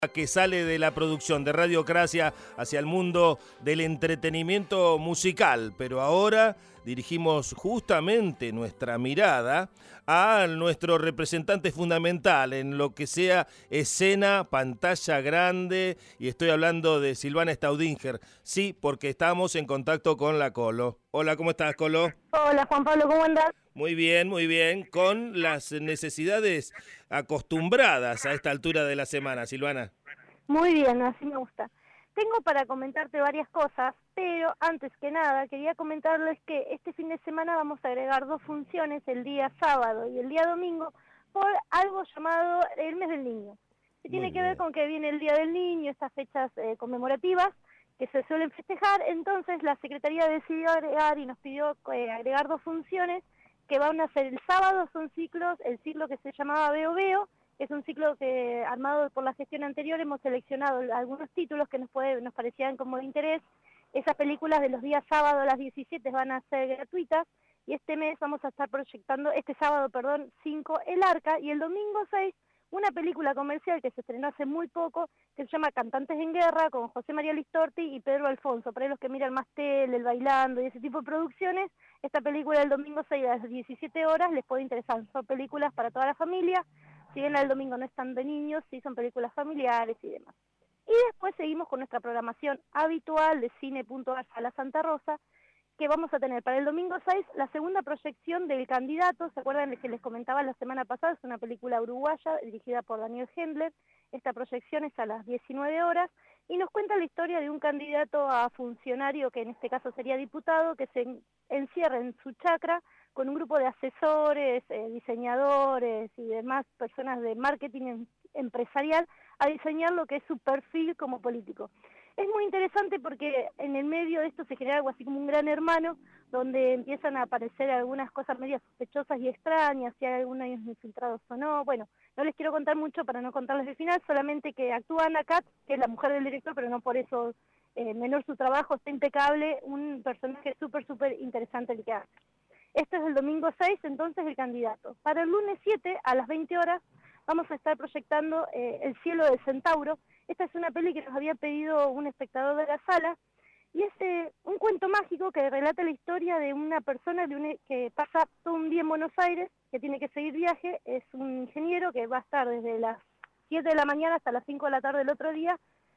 que sale de la producción de Radiocracia hacia el mundo del entretenimiento musical, pero ahora dirigimos justamente nuestra mirada a nuestro representante fundamental en lo que sea escena, pantalla grande, y estoy hablando de Silvana Staudinger. Sí, porque estamos en contacto con la Colo. Hola, ¿cómo estás, Colo? Hola Juan Pablo, ¿cómo andás? Muy bien, con las necesidades acostumbradas a esta altura de la semana, Silvana. Muy bien, así me gusta. Tengo para comentarte varias cosas, pero antes que nada quería comentarles que este fin de semana vamos a agregar dos funciones, el día sábado y el día domingo, por algo llamado el mes del niño, que Muy tiene que ver bien. con que viene el Día del Niño, estas fechas conmemorativas que se suelen festejar. Entonces la Secretaría decidió agregar y nos pidió agregar dos funciones que van a ser el sábado. Son ciclos, el ciclo que se llamaba Veo Veo, es un ciclo que, armado por la gestión anterior, hemos seleccionado algunos títulos que nos parecían como de interés. Esas películas de los días sábado a las 17 van a ser gratuitas, y este mes vamos a estar proyectando, este sábado, perdón, 5, El Arca, y el domingo 6, una película comercial que se estrenó hace muy poco, que se llama Cantantes en Guerra, con José María Listorti y Pedro Alfonso. Para los que miran más tele, el bailando y ese tipo de producciones, esta película del domingo 6 a las 17 horas les puede interesar. Son películas para toda la familia. Si bien el domingo no están de niños, sí son películas familiares y demás. Y después seguimos con nuestra programación habitual de Cine.ar Sala Santa Rosa, que vamos a tener para el domingo 6 la segunda proyección del Candidato. ¿Se acuerdan de que les comentaba la semana pasada? Es una película uruguaya dirigida por Daniel Hendler. Esta proyección es a las 19 horas y nos cuenta la historia de un candidato a funcionario, que en este caso sería diputado, que se encierra en su chacra con un grupo de asesores, diseñadores y demás personas de marketing empresarial, a diseñar lo que es su perfil como político. Es muy interesante porque en el medio de esto se genera algo así como un gran hermano, donde empiezan a aparecer algunas cosas medias sospechosas y extrañas, si hay algunos infiltrados o no. Bueno, no les quiero contar mucho para no contarles el final, solamente que actúa Ana Katz, que es la mujer del director, pero no por eso menor su trabajo, está impecable, un personaje súper interesante el que hace. Este es el domingo 6, entonces, el Candidato. Para el lunes 7, a las 20 horas, vamos a estar proyectando El cielo del centauro. Esta es una peli que nos había pedido un espectador de la sala, y es un cuento mágico que relata la historia de una persona que pasa todo un día en Buenos Aires, que tiene que seguir viaje. Es un ingeniero que va a estar desde las 7 de la mañana hasta las 5 de la tarde del otro día,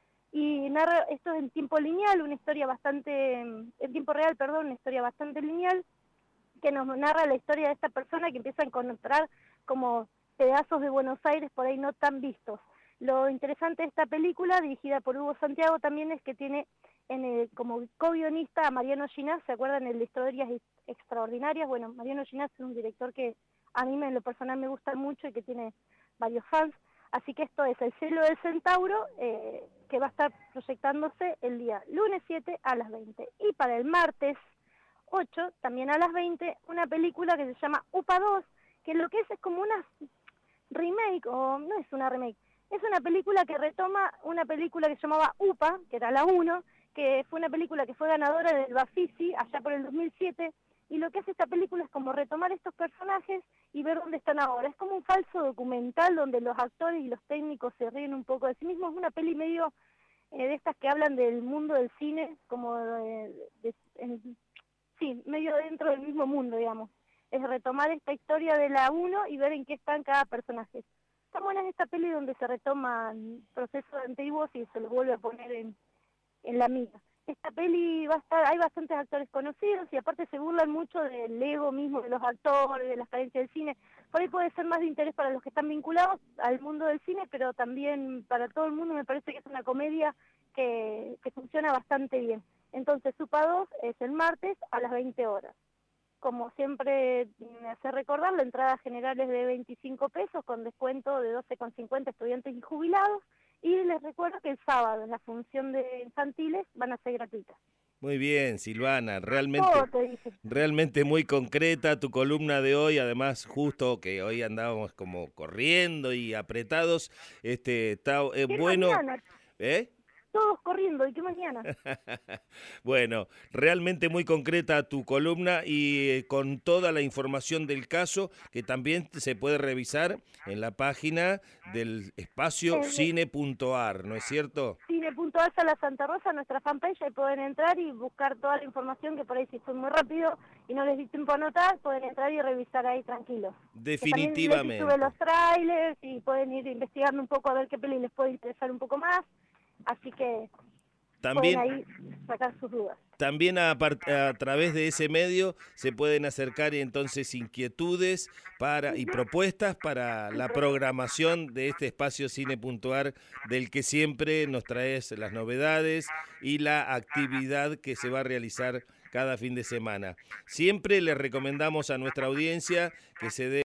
y narra esto en tiempo lineal, una historia bastante, en tiempo real, perdón, una historia bastante lineal, que nos narra la historia de esta persona que empieza a encontrar como pedazos de Buenos Aires por ahí no tan vistos. Lo interesante de esta película, dirigida por Hugo Santiago, también es que tiene como co-guionista a Mariano Ginás. ¿Se acuerdan el de Historias Extraordinarias? Bueno, Mariano Ginás es un director que a mí en lo personal me gusta mucho y que tiene varios fans. Así que esto es El cielo del centauro, que va a estar proyectándose el día lunes 7 a las 20. Y para el martes 8, también a las 20, una película que se llama UPA 2, que lo que es como una remake, o no es una remake, es una película que retoma una película que se llamaba UPA, que era la 1, que fue una película que fue ganadora del Bafisi allá por el 2007, y lo que hace esta película es como retomar estos personajes y ver dónde están ahora. Es como un falso documental donde los actores y los técnicos se ríen un poco de sí mismos. Es una peli medio de estas que hablan del mundo del cine, como sí, medio dentro del mismo mundo, digamos. Es retomar esta historia de la 1 y ver en qué están cada personaje. Está buena en esta peli donde se retoman procesos antiguos y se los vuelve a poner en la amiga. Esta peli va a estar, hay bastantes actores conocidos y aparte se burlan mucho del ego mismo de los actores, de las carencias del cine. Por ahí puede ser más de interés para los que están vinculados al mundo del cine, pero también para todo el mundo. Me parece que es una comedia que funciona bastante bien. Entonces, Supa 2 es el martes a las 20 horas. Como siempre me hace recordar, la entrada general es de 25 pesos con descuento de 12,50 estudiantes y jubilados. Y les recuerdo que el sábado en la función de infantiles van a ser gratuitas. Muy bien, Silvana, Todo realmente, te dije. realmente muy concreta tu columna de hoy, además justo que hoy andábamos como corriendo y apretados, está ¿Qué bueno, mañana? ¿eh? todos corriendo, ¿y qué mañana? Bueno, realmente muy concreta tu columna y con toda la información del caso que también se puede revisar en la página del espacio cine.ar, ¿no es cierto? Cine.ar Sala Santa Rosa, nuestra fanpage, ahí pueden entrar y buscar toda la información, que por ahí si fue muy rápido y no les di tiempo a anotar, pueden entrar y revisar ahí tranquilos. Definitivamente. También sube los trailers y pueden ir investigando un poco a ver qué peli les puede interesar un poco más, así que pueden ahí sacar sus dudas. También a través de ese medio se pueden acercar entonces inquietudes y propuestas para la programación de este espacio cine.ar, del que siempre nos traes las novedades y la actividad que se va a realizar cada fin de semana. Siempre le recomendamos a nuestra audiencia que se dé